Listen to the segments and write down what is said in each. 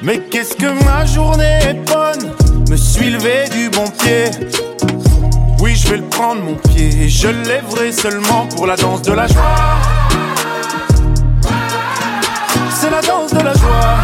Mais qu'est-ce que ma journée est bonne. Me suis levé du bon pied. Oui, je vais le prendre mon pied et je le lèverai seulement pour la danse de la joie. C'est la danse de la joie.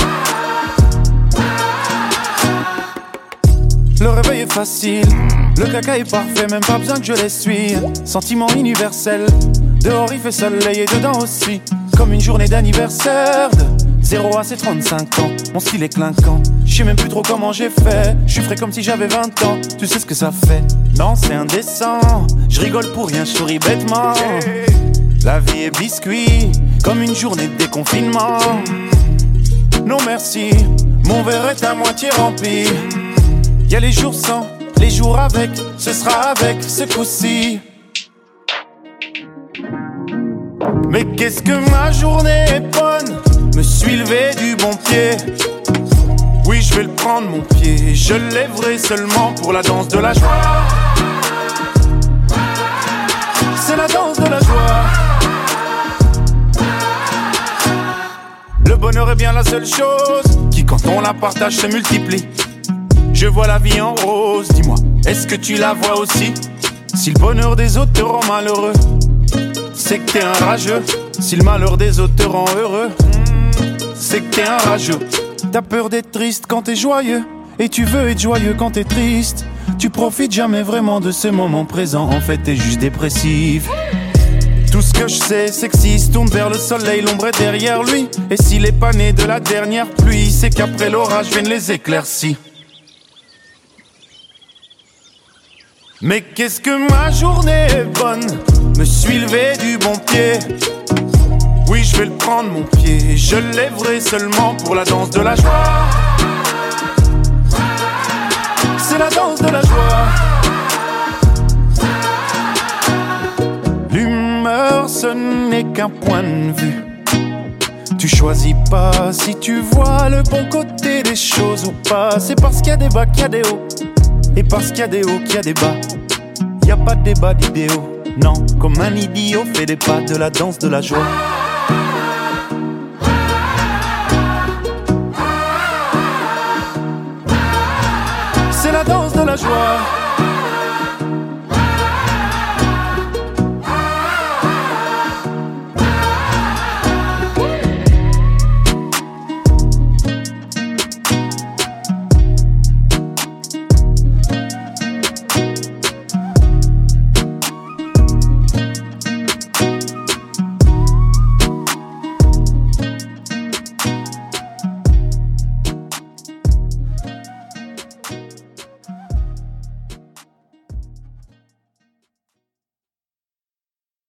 Le réveil est facile, le caca est parfait, même pas besoin que je l'essuie. Sentiment universel, dehors il fait soleil et dedans aussi. Comme une journée d'anniversaire de 0 à ses 35 ans. Mon style est clinquant, je sais même plus trop comment j'ai fait. Je suis frais comme si j'avais 20 ans, tu sais ce que ça fait. Non, c'est indécent, je rigole pour rien, je souris bêtement. La vie est biscuit, comme une journée de déconfinement. Non merci, mon verre est à moitié rempli. Y'a les jours sans, les jours avec, ce sera avec ce coup-ci. Mais qu'est-ce que ma journée est bonne. Me suis levé du bon pied. Oui, je vais le prendre mon pied. Je le lèverai seulement pour la danse de la joie. C'est la danse de la joie. Le bonheur est bien la seule chose qui, quand on la partage, se multiplie. Je vois la vie en rose, dis-moi, est-ce que tu la vois aussi? Si le bonheur des autres te rend malheureux, c'est que t'es un rageux. Si le malheur des autres te rend heureux, c'est que t'es un rageux. T'as peur d'être triste quand t'es joyeux, et tu veux être joyeux quand t'es triste. Tu profites jamais vraiment de ce moment présent, en fait t'es juste dépressif. Tout ce que je sais, c'est que s'il se tourne vers le soleil, l'ombre est derrière lui. Et s'il est pas né de la dernière pluie, c'est qu'après l'orage viennent les éclaircies. Mais qu'est-ce que ma journée est bonne. Me suis levé du bon pied. Oui, je vais le prendre mon pied. Je le lèverai seulement pour la danse de la joie. C'est la danse de la joie. L'humeur, ce n'est qu'un point de vue. Tu choisis pas si tu vois le bon côté des choses ou pas. C'est parce qu'il y a des bas qu'il y a des hauts. Et parce qu'il y a des hauts qu'il y a des bas. Y a pas de débat d'idéaux. Non, comme un idiot fait des pas de la danse de la joie. C'est la danse de la joie.